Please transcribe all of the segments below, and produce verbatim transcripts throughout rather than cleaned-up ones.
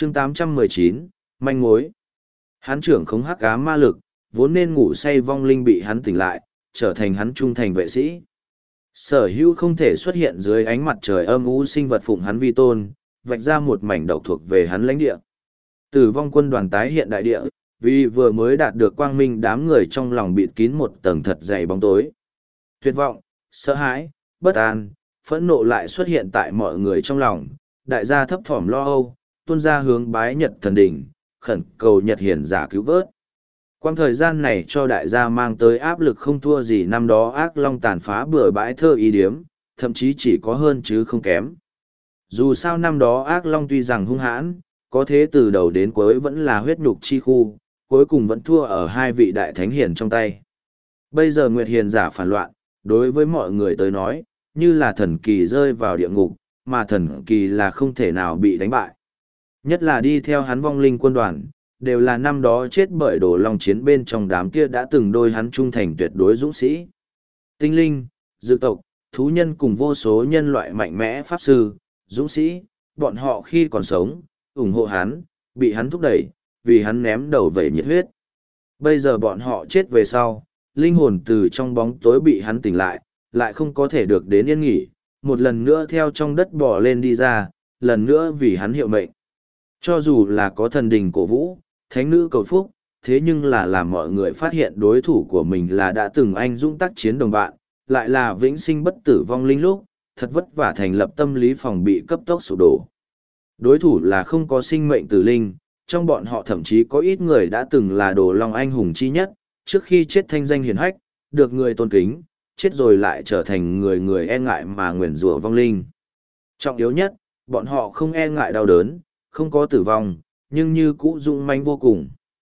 chương tám trăm mười chín, manh mối. Hắn trưởng khống hắc ám ma lực, vốn nên ngủ say vong linh bị hắn tỉnh lại, trở thành hắn trung thành vệ sĩ. Sở hữu không thể xuất hiện dưới ánh mặt trời âm u sinh vật phụng hắn vi tôn, vạch ra một mảnh độc thuộc về hắn lãnh địa. Tử vong quân đoàn tái hiện đại địa, vì vừa mới đạt được quang minh đám người trong lòng bịt kín một tầng thật dày bóng tối. Tuyệt vọng, sợ hãi, bất an, phẫn nộ lại xuất hiện tại mọi người trong lòng, đại gia thấp thỏm lo âu, tuôn ra hướng bái Nhật thần đỉnh, khẩn cầu Nhật hiển giả cứu vớt. Quang thời gian này cho đại gia mang tới áp lực không thua gì năm đó ác long tàn phá bừa bãi thơ ý điếm, thậm chí chỉ có hơn chứ không kém. Dù sao năm đó ác long tuy rằng hung hãn, có thế từ đầu đến cuối vẫn là huyết nhục chi khu, cuối cùng vẫn thua ở hai vị đại thánh hiền trong tay. Bây giờ Nguyệt hiền giả phản loạn, đối với mọi người tới nói, như là thần kỳ rơi vào địa ngục, mà thần kỳ là không thể nào bị đánh bại. Nhất là đi theo hắn vong linh quân đoàn, đều là năm đó chết bởi đồ long chiến bên trong đám kia đã từng đôi hắn trung thành tuyệt đối dũng sĩ. Tinh linh, dự tộc, thú nhân cùng vô số nhân loại mạnh mẽ pháp sư, dũng sĩ, bọn họ khi còn sống, ủng hộ hắn, bị hắn thúc đẩy, vì hắn ném đầu vẩy nhiệt huyết. Bây giờ bọn họ chết về sau, linh hồn từ trong bóng tối bị hắn tỉnh lại, lại không có thể được đến yên nghỉ, một lần nữa theo trong đất bò lên đi ra, lần nữa vì hắn hiệu mệnh. Cho dù là có thần đình cổ vũ, thánh nữ cầu phúc, thế nhưng là làm mọi người phát hiện đối thủ của mình là đã từng anh dũng tác chiến đồng bạn, lại là vĩnh sinh bất tử vong linh lúc, thật vất vả thành lập tâm lý phòng bị cấp tốc sụp đổ. Đối thủ là không có sinh mệnh tử linh, trong bọn họ thậm chí có ít người đã từng là đồ long anh hùng chi nhất, trước khi chết thanh danh hiển hách, được người tôn kính, chết rồi lại trở thành người người e ngại mà nguyền rủa vong linh. Trọng yếu nhất, bọn họ không e ngại đau đớn, không có tử vong, nhưng như cũ dũng mãnh vô cùng.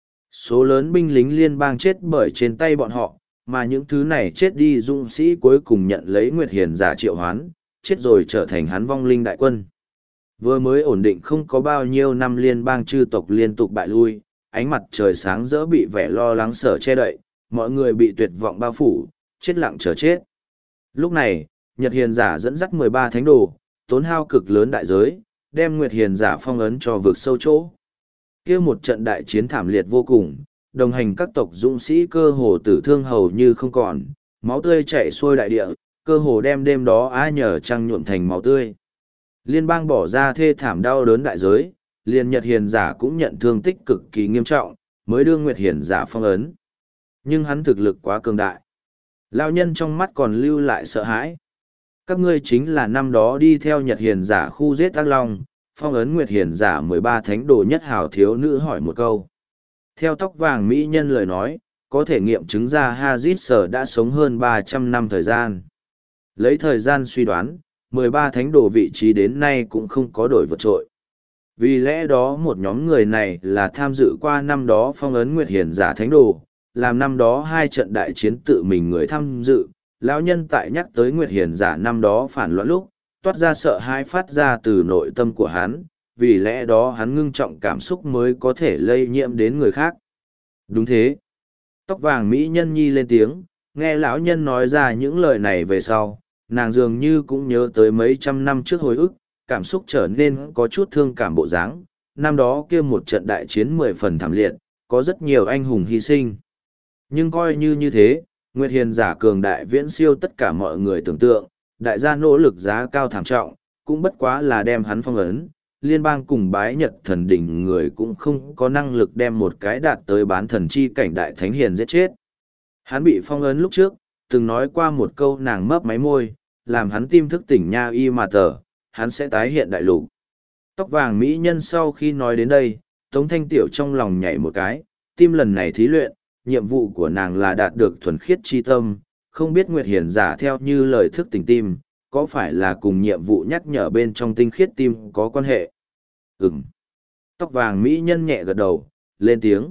Số lớn binh lính liên bang chết bởi trên tay bọn họ, mà những thứ này chết đi dũng sĩ cuối cùng nhận lấy Nguyệt hiền giả triệu hoán, chết rồi trở thành hắn vong linh đại quân. Vừa mới ổn định không có bao nhiêu năm liên bang chư tộc liên tục bại lui, ánh mặt trời sáng rỡ bị vẻ lo lắng sở che đậy, mọi người bị tuyệt vọng bao phủ, chết lặng chờ chết. Lúc này, Nhật hiền giả dẫn dắt mười ba thánh đồ, tốn hao cực lớn đại giới, đem Nguyệt hiền giả phong ấn cho vực sâu chỗ. Kia một trận đại chiến thảm liệt vô cùng, đồng hành các tộc dũng sĩ cơ hồ tử thương hầu như không còn, máu tươi chảy xuôi đại địa, cơ hồ đem đêm đó á nhờ trăng nhuộm thành máu tươi. Liên bang bỏ ra thê thảm đau đớn đại giới, liền Nhật hiền giả cũng nhận thương tích cực kỳ nghiêm trọng, mới đưa Nguyệt hiền giả phong ấn. Nhưng hắn thực lực quá cường đại. Lão nhân trong mắt còn lưu lại sợ hãi. Các ngươi chính là năm đó đi theo Nhật hiền giả khu giết ác long, phong ấn Nguyệt hiền giả mười ba thánh đồ nhất hào thiếu nữ hỏi một câu. Theo tóc vàng mỹ nhân lời nói, có thể nghiệm chứng ra Hazit Sở đã sống hơn ba trăm năm thời gian. Lấy thời gian suy đoán, mười ba thánh đồ vị trí đến nay cũng không có đổi vượt trội. Vì lẽ đó một nhóm người này là tham dự qua năm đó phong ấn Nguyệt hiền giả thánh đồ, làm năm đó hai trận đại chiến tự mình người tham dự. Lão nhân tại nhắc tới Nguyệt hiền giả năm đó phản loạn lúc, toát ra sợ hãi phát ra từ nội tâm của hắn, vì lẽ đó hắn ngưng trọng cảm xúc mới có thể lây nhiễm đến người khác. Đúng thế. Tóc vàng mỹ nhân nhi lên tiếng, nghe lão nhân nói ra những lời này về sau, nàng dường như cũng nhớ tới mấy trăm năm trước hồi ức, cảm xúc trở nên có chút thương cảm bộ dáng. Năm đó kia một trận đại chiến mười phần thảm liệt, có rất nhiều anh hùng hy sinh. Nhưng coi như như thế, Nguyệt hiền giả cường đại viễn siêu tất cả mọi người tưởng tượng, đại gia nỗ lực giá cao thảm trọng, cũng bất quá là đem hắn phong ấn, liên bang cùng bái Nhật thần đỉnh người cũng không có năng lực đem một cái đạt tới bán thần chi cảnh đại thánh hiền giết chết. Hắn bị phong ấn lúc trước, từng nói qua một câu nàng mấp máy môi, làm hắn tim thức tỉnh nha y mà tờ, hắn sẽ tái hiện đại lục. Tóc vàng mỹ nhân sau khi nói đến đây, Tống Thanh Tiểu trong lòng nhảy một cái, tim lần này thí luyện, nhiệm vụ của nàng là đạt được thuần khiết chi tâm, không biết Nguyệt hiền giả theo như lời thức tỉnh tim, có phải là cùng nhiệm vụ nhắc nhở bên trong tinh khiết tim có quan hệ? Ừm. Tóc vàng mỹ nhân nhẹ gật đầu, lên tiếng.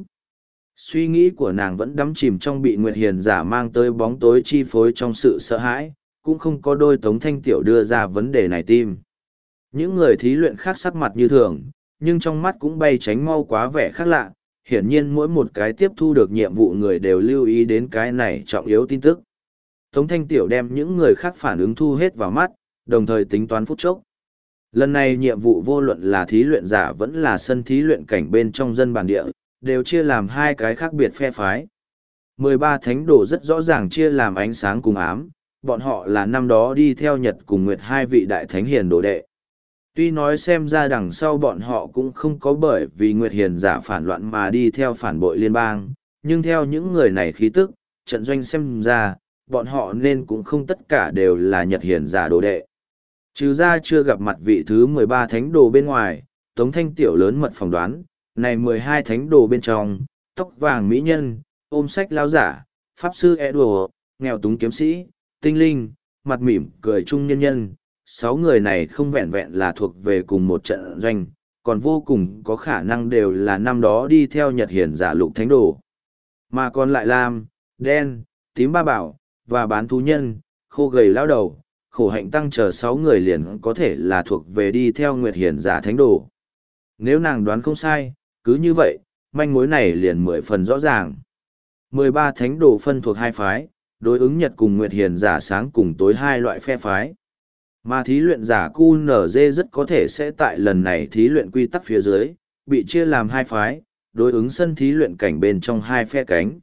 Suy nghĩ của nàng vẫn đắm chìm trong bị Nguyệt hiền giả mang tới bóng tối chi phối trong sự sợ hãi, cũng không có đôi Tống Thanh Tiểu đưa ra vấn đề này tim. Những người thí luyện khác sắc mặt như thường, nhưng trong mắt cũng bay tránh mau quá vẻ khác lạ. Hiển nhiên mỗi một cái tiếp thu được nhiệm vụ người đều lưu ý đến cái này trọng yếu tin tức. Tống Thanh Tiểu đem những người khác phản ứng thu hết vào mắt, đồng thời tính toán phút chốc. Lần này nhiệm vụ vô luận là thí luyện giả vẫn là sân thí luyện cảnh bên trong dân bản địa, đều chia làm hai cái khác biệt phe phái. mười ba thánh đồ rất rõ ràng chia làm ánh sáng cùng ám, bọn họ là năm đó đi theo Nhật cùng Nguyệt hai vị đại thánh hiền đồ đệ. Tuy nói xem ra đằng sau bọn họ cũng không có bởi vì Nguyệt hiền giả phản loạn mà đi theo phản bội liên bang, nhưng theo những người này khí tức, trận doanh xem ra, bọn họ nên cũng không tất cả đều là Nhật hiền giả đồ đệ. Trừ ra chưa gặp mặt vị thứ mười ba thánh đồ bên ngoài, Tống Thanh Tiểu lớn mật phỏng đoán, này mười hai thánh đồ bên trong, tóc vàng mỹ nhân, ôm sách lao giả, pháp sư e đùa, nghèo túng kiếm sĩ, tinh linh, mặt mỉm, cười trung nhân nhân, sáu người này không vẹn vẹn là thuộc về cùng một trận doanh, còn vô cùng có khả năng đều là năm đó đi theo Nhật hiền giả lục thánh đồ. Mà còn lại lam, đen, tím ba bảo, và bán thú nhân, khô gầy lao đầu, khổ hạnh tăng chờ sáu người liền có thể là thuộc về đi theo Nguyệt hiền giả thánh đồ. Nếu nàng đoán không sai, cứ như vậy, manh mối này liền mười phần rõ ràng. mười ba thánh đồ phân thuộc hai phái, đối ứng Nhật cùng Nguyệt hiền giả sáng cùng tối hai loại phe phái. Mà thí luyện giả quy en giê rất có thể sẽ tại lần này thí luyện quy tắc phía dưới, bị chia làm hai phái, đối ứng sân thí luyện cảnh bên trong hai phe cánh.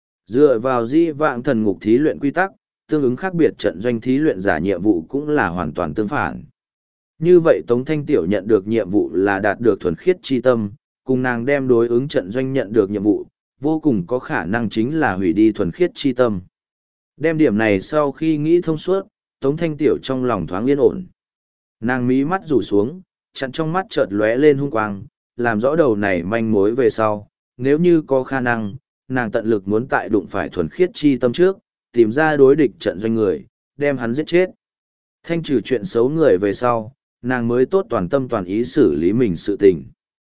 Dựa vào di vãng thần ngục thí luyện quy tắc, tương ứng khác biệt trận doanh thí luyện giả nhiệm vụ cũng là hoàn toàn tương phản. Như vậy Tống Thanh Tiểu nhận được nhiệm vụ là đạt được thuần khiết chi tâm, cùng nàng đem đối ứng trận doanh nhận được nhiệm vụ, vô cùng có khả năng chính là hủy đi thuần khiết chi tâm. Đem điểm này sau khi nghĩ thông suốt, Tống Thanh Tiểu trong lòng thoáng yên ổn. Nàng mí mắt rủ xuống, chặn trong mắt chợt lóe lên hung quang, làm rõ đầu này manh mối về sau, nếu như có khả năng, nàng tận lực muốn tại đụng phải thuần khiết chi tâm trước, tìm ra đối địch trận doanh người, đem hắn giết chết. Thanh trừ chuyện xấu người về sau, nàng mới tốt toàn tâm toàn ý xử lý mình sự tình.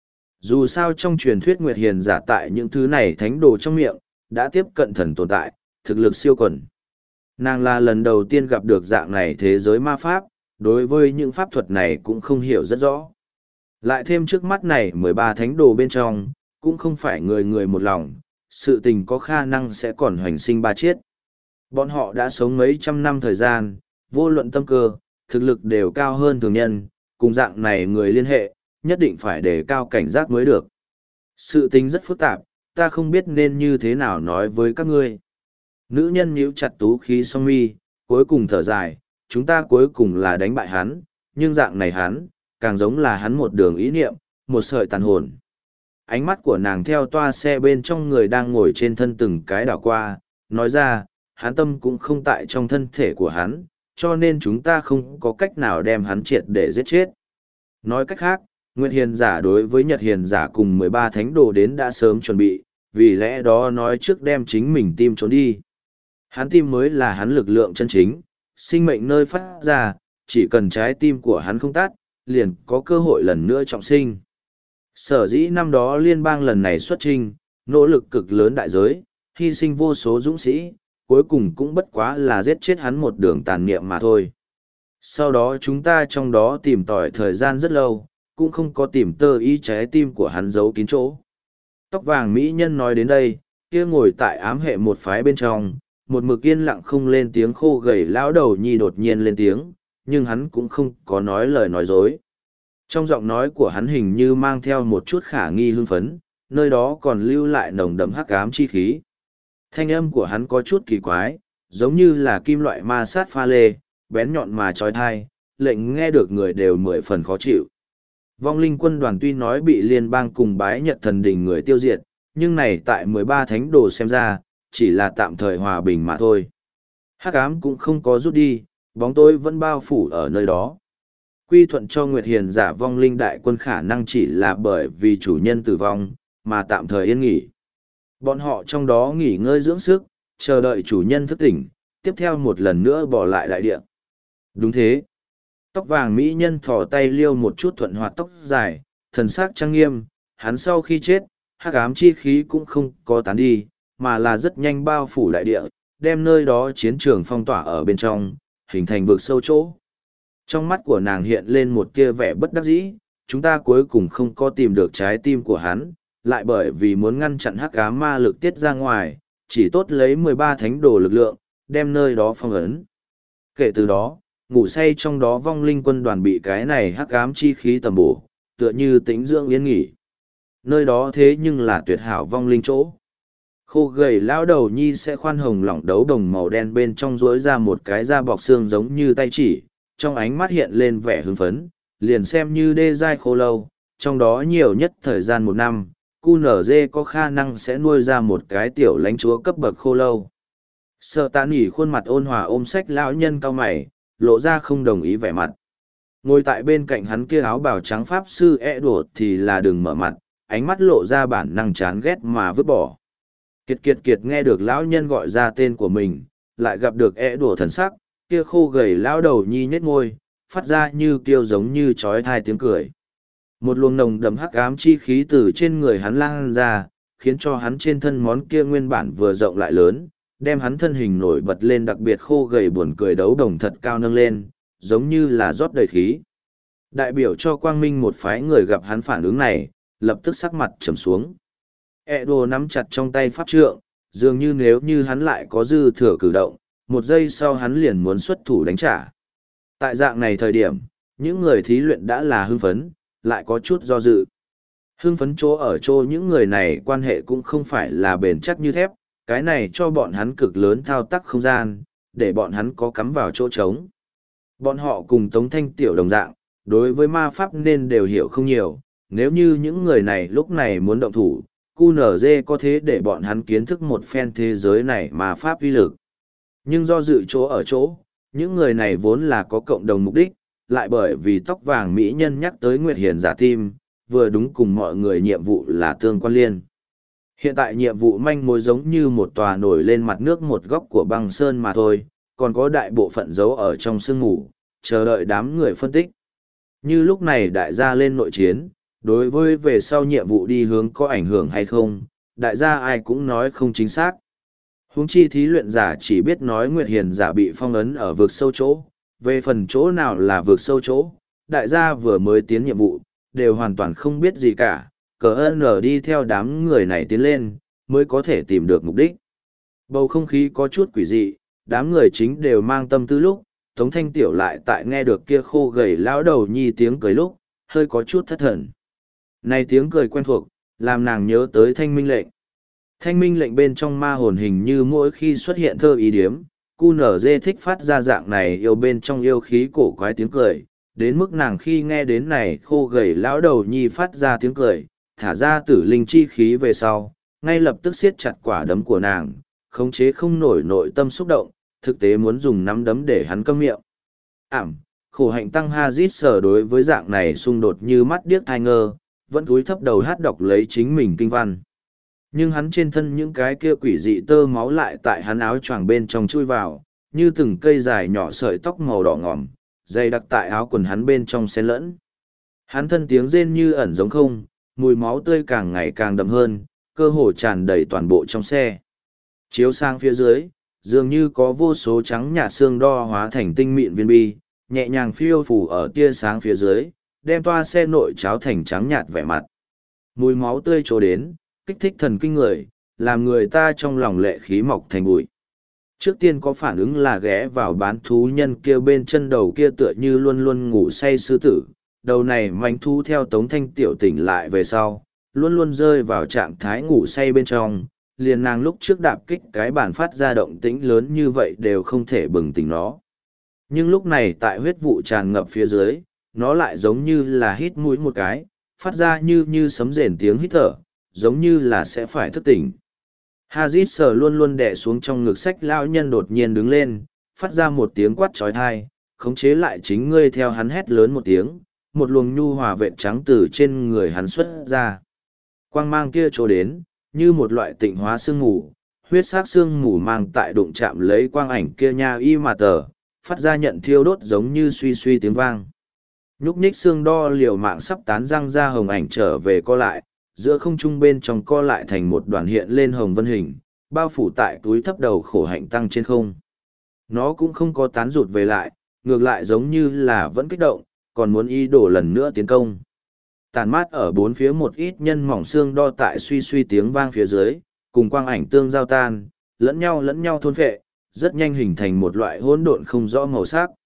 Dù sao trong truyền thuyết Nguyệt hiền giả tại những thứ này thánh đồ trong miệng, đã tiếp cận thần tồn tại, thực lực siêu quần. Nàng là lần đầu tiên gặp được dạng này thế giới ma pháp, đối với những pháp thuật này cũng không hiểu rất rõ. Lại thêm trước mắt này mười ba thánh đồ bên trong, cũng không phải người người một lòng, sự tình có khả năng sẽ còn hoành sinh ba chiết. Bọn họ đã sống mấy trăm năm thời gian, vô luận tâm cơ, thực lực đều cao hơn thường nhân, cùng dạng này người liên hệ, nhất định phải đề cao cảnh giác mới được. Sự tình rất phức tạp, ta không biết nên như thế nào nói với các ngươi. Nữ nhân nhíu chặt tú khí song mi, cuối cùng thở dài, chúng ta cuối cùng là đánh bại hắn, nhưng dạng này hắn, càng giống là hắn một đường ý niệm, một sợi tàn hồn. Ánh mắt của nàng theo toa xe bên trong người đang ngồi trên thân từng cái đảo qua, nói ra, hắn tâm cũng không tại trong thân thể của hắn, cho nên chúng ta không có cách nào đem hắn triệt để giết chết. Nói cách khác, Nguyệt hiền giả đối với Nhật hiền giả cùng mười ba thánh đồ đến đã sớm chuẩn bị, vì lẽ đó nói trước đem chính mình tim trốn đi. Hắn tim mới là hắn lực lượng chân chính, sinh mệnh nơi phát ra, chỉ cần trái tim của hắn không tắt, liền có cơ hội lần nữa trọng sinh. Sở dĩ năm đó liên bang lần này xuất trinh, nỗ lực cực lớn đại giới, hy sinh vô số dũng sĩ, cuối cùng cũng bất quá là giết chết hắn một đường tàn niệm mà thôi. Sau đó chúng ta trong đó tìm tòi thời gian rất lâu, cũng không có tìm tơ ý trái tim của hắn giấu kín chỗ. Tóc vàng mỹ nhân nói đến đây, kia ngồi tại ám hệ một phái bên trong, một mực yên lặng không lên tiếng khô gầy lão đầu nhi đột nhiên lên tiếng, nhưng hắn cũng không có nói lời nói dối. Trong giọng nói của hắn hình như mang theo một chút khả nghi hưng phấn, nơi đó còn lưu lại nồng đậm hắc ám chi khí. Thanh âm của hắn có chút kỳ quái, giống như là kim loại ma sát pha lê, bén nhọn mà trói thai, lệnh nghe được người đều mười phần khó chịu. Vong linh quân đoàn tuy nói bị liên bang cùng bái nhật thần đình người tiêu diệt, nhưng này tại mười ba thánh đồ xem ra, chỉ là tạm thời hòa bình mà thôi. Hắc ám cũng không có rút đi, bóng tối vẫn bao phủ ở nơi đó. Quy thuận cho Nguyệt hiền giả vong linh đại quân khả năng chỉ là bởi vì chủ nhân tử vong, mà tạm thời yên nghỉ. Bọn họ trong đó nghỉ ngơi dưỡng sức, chờ đợi chủ nhân thức tỉnh, tiếp theo một lần nữa bỏ lại đại địa. Đúng thế. Tóc vàng mỹ nhân thò tay liêu một chút thuận hoạt tóc dài, thần sắc trang nghiêm, hắn sau khi chết, hắc ám chi khí cũng không có tán đi, mà là rất nhanh bao phủ đại địa, đem nơi đó chiến trường phong tỏa ở bên trong, hình thành vực sâu chỗ. Trong mắt của nàng hiện lên một tia vẻ bất đắc dĩ, chúng ta cuối cùng không có tìm được trái tim của hắn, lại bởi vì muốn ngăn chặn hắc ám ma lực tiết ra ngoài, chỉ tốt lấy mười ba thánh đồ lực lượng, đem nơi đó phong ấn. Kể từ đó, ngủ say trong đó vong linh quân đoàn bị cái này hắc ám chi khí tầm bổ, tựa như tĩnh dưỡng yên nghỉ. Nơi đó thế nhưng là tuyệt hảo vong linh chỗ. Khô gầy lão đầu nhi sẽ khoan hồng lỏng đấu đồng màu đen bên trong rỗi ra một cái da bọc xương giống như tay chỉ, trong ánh mắt hiện lên vẻ hưng phấn, liền xem như đê giai khô lâu, trong đó nhiều nhất thời gian một năm, cu nở dê có khả năng sẽ nuôi ra một cái tiểu lãnh chúa cấp bậc khô lâu. Sợ tạ nỉ khuôn mặt ôn hòa ôm sách lão nhân cao mày, lộ ra không đồng ý vẻ mặt. Ngồi tại bên cạnh hắn kia áo bào trắng pháp sư e đột thì là đừng mở mặt, ánh mắt lộ ra bản năng chán ghét mà vứt bỏ. Kiệt kiệt kiệt nghe được lão nhân gọi ra tên của mình, lại gặp được e đổ thần sắc, kia khô gầy lão đầu nhi nhếch môi, phát ra như kêu giống như trói thai tiếng cười. Một luồng nồng đậm hắc ám chi khí từ trên người hắn lan ra, khiến cho hắn trên thân món kia nguyên bản vừa rộng lại lớn, đem hắn thân hình nổi bật lên đặc biệt khô gầy buồn cười đấu đồng thật cao nâng lên, giống như là rót đầy khí. Đại biểu cho quang minh một phái người gặp hắn phản ứng này, lập tức sắc mặt trầm xuống. E đồ nắm chặt trong tay pháp trượng, dường như nếu như hắn lại có dư thừa cử động, một giây sau hắn liền muốn xuất thủ đánh trả. Tại dạng này thời điểm, những người thí luyện đã là hưng phấn, lại có chút do dự. Hưng phấn chỗ ở chỗ những người này quan hệ cũng không phải là bền chắc như thép, cái này cho bọn hắn cực lớn thao tác không gian, để bọn hắn có cắm vào chỗ trống. Bọn họ cùng Tống Thanh Tiểu đồng dạng, đối với ma pháp nên đều hiểu không nhiều, nếu như những người này lúc này muốn động thủ, cu nở dê có thế để bọn hắn kiến thức một phen thế giới này mà pháp uy lực. Nhưng do dự chỗ ở chỗ, những người này vốn là có cộng đồng mục đích, lại bởi vì tóc vàng mỹ nhân nhắc tới Nguyệt Hiền giả tim, vừa đúng cùng mọi người nhiệm vụ là tương quan liên. Hiện tại nhiệm vụ manh mối giống như một tòa nổi lên mặt nước một góc của băng sơn mà thôi, còn có đại bộ phận giấu ở trong sương mù, chờ đợi đám người phân tích. Như lúc này đại gia lên nội chiến, đối với về sau nhiệm vụ đi hướng có ảnh hưởng hay không, đại gia ai cũng nói không chính xác. Huống chi thí luyện giả chỉ biết nói Nguyệt Hiền giả bị phong ấn ở vực sâu chỗ, về phần chỗ nào là vực sâu chỗ, đại gia vừa mới tiến nhiệm vụ, đều hoàn toàn không biết gì cả, cờ ơn ở đi theo đám người này tiến lên, mới có thể tìm được mục đích. Bầu không khí có chút quỷ dị, đám người chính đều mang tâm tư lúc, Tống Thanh Tiểu lại tại nghe được kia khô gầy lão đầu nhi tiếng cười lúc, hơi có chút thất thần. Này tiếng cười quen thuộc, làm nàng nhớ tới thanh minh lệnh. Thanh minh lệnh bên trong ma hồn hình như mỗi khi xuất hiện thơ ý điếm, cu nở dê thích phát ra dạng này yêu bên trong yêu khí cổ quái tiếng cười, đến mức nàng khi nghe đến này khô gầy lão đầu nhi phát ra tiếng cười, thả ra tử linh chi khí về sau, ngay lập tức siết chặt quả đấm của nàng, khống chế không nổi nội tâm xúc động, thực tế muốn dùng nắm đấm để hắn câm miệng. Ảm, khổ hạnh tăng Hazit sở đối với dạng này xung đột như mắt điếc thai ngơ, vẫn cúi thấp đầu hát đọc lấy chính mình kinh văn. Nhưng hắn trên thân những cái kia quỷ dị tơ máu lại tại hắn áo choàng bên trong chui vào, như từng cây dài nhỏ sợi tóc màu đỏ ngòm, dày đặc tại áo quần hắn bên trong xen lẫn. Hắn thân tiếng rên như ẩn giống không, mùi máu tươi càng ngày càng đậm hơn, cơ hồ tràn đầy toàn bộ trong xe. Chiếu sang phía dưới, dường như có vô số trắng nhạt xương đo hóa thành tinh mịn viên bi, nhẹ nhàng phiêu phù ở tia sáng phía dưới, đem toa xe nội cháo thành trắng nhạt vẻ mặt. Mùi máu tươi trổ đến, kích thích thần kinh người, làm người ta trong lòng lệ khí mọc thành bụi. Trước tiên có phản ứng là ghé vào bán thú nhân kia bên chân đầu kia tựa như luôn luôn ngủ say sư tử. Đầu này manh thú theo Tống Thanh Tiểu tỉnh lại về sau, luôn luôn rơi vào trạng thái ngủ say bên trong, liền nàng lúc trước đạp kích cái bản phát ra động tĩnh lớn như vậy đều không thể bừng tỉnh nó. Nhưng lúc này tại huyết vụ tràn ngập phía dưới, nó lại giống như là hít mũi một cái, phát ra như như sấm rền tiếng hít thở, giống như là sẽ phải thức tỉnh. Hazit sờ luôn luôn đè xuống trong ngực sách lão nhân đột nhiên đứng lên, phát ra một tiếng quát trói thai, khống chế lại chính ngươi theo hắn hét lớn một tiếng, một luồng nhu hòa vệt trắng từ trên người hắn xuất ra. Quang mang kia trổ đến, như một loại tịnh hóa sương mù, huyết sắc sương mù mang tại đụng chạm lấy quang ảnh kia nha y mà tờ, phát ra nhận thiêu đốt giống như suy suy tiếng vang. Nhúc nhích xương đo liều mạng sắp tán răng ra hồng ảnh trở về co lại, giữa không trung bên trong co lại thành một đoàn hiện lên hồng vân hình, bao phủ tại túi thấp đầu khổ hạnh tăng trên không. Nó cũng không có tán rụt về lại, ngược lại giống như là vẫn kích động, còn muốn ý đồ lần nữa tiến công. Tàn mát ở bốn phía một ít nhân mỏng xương đo tại suy suy tiếng vang phía dưới, cùng quang ảnh tương giao tan, lẫn nhau lẫn nhau thôn phệ, rất nhanh hình thành một loại hỗn độn không rõ màu sắc.